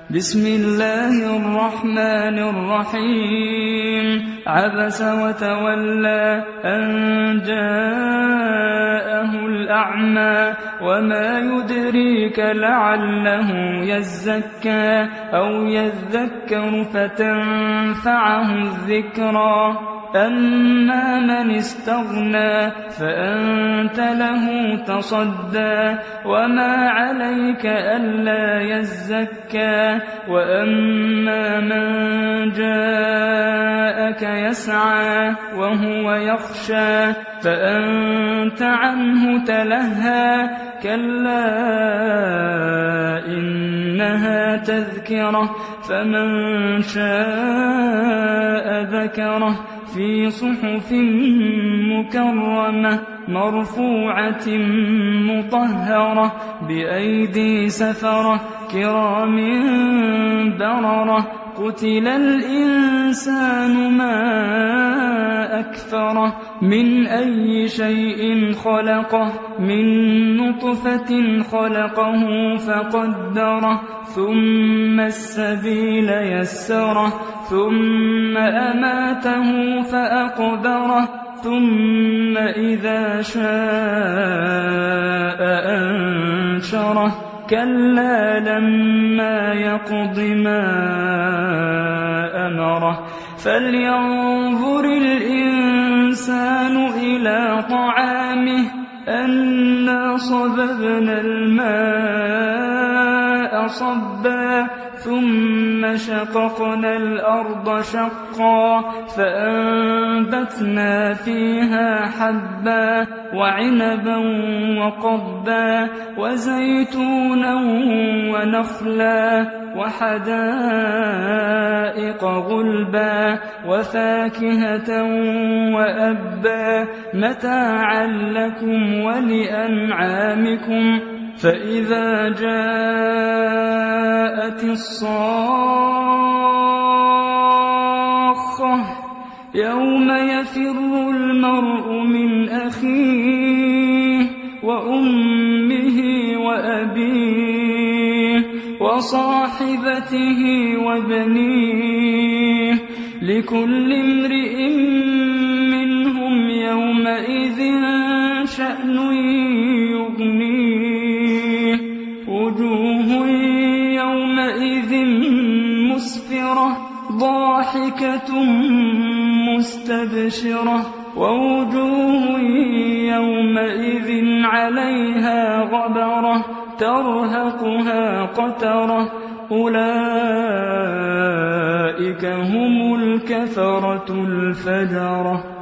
بسم الله الرحمن الرحيم عبس وتولى أن جاءه الأعمى وما يدريك لعله يزكى أو يذكر فتنفعه الذكرى أما من استغنى فأنت له تصدى وما عليك ألا يزكى وأما من جاءك يسعى وهو يخشى فأنت عنه تلهى كلا إنها تذكرة فمن شاء ذكره في صحف مكرمة مرفوعة مطهرة بأيدي سفرة كرام بررة قتل الإنسان ما أكفره من أي شيء خلقه من نطفة خلقه فقدره ثم السبيل يسره ثم أماته فأقبره ثم إذا شاء أنشره كلا لما يقض ما أمره فلينظر الإنسان إلى طعامه أنا صببنا الماء صبا ثم شققنا الأرض شقا فأنبتنا فيها حبا وعنبا وقضبا وزيتونا ونخلا وحدائق غلبا وفاكهة وأبا متاعا لكم ولأنعامكم فإذا جاءت الصاخة يوم يفر المرء من أخيه وأمه وأبيه وصاحبته وبنيه لكل امرئ منهم يومئذ شأن يغنيه وجوه يومئذ مسفرة ضاحكة مستبشرة ووجوه يومئذ عليها غبرة ترهقها قترة أولئك هم الكفرة الفجرة.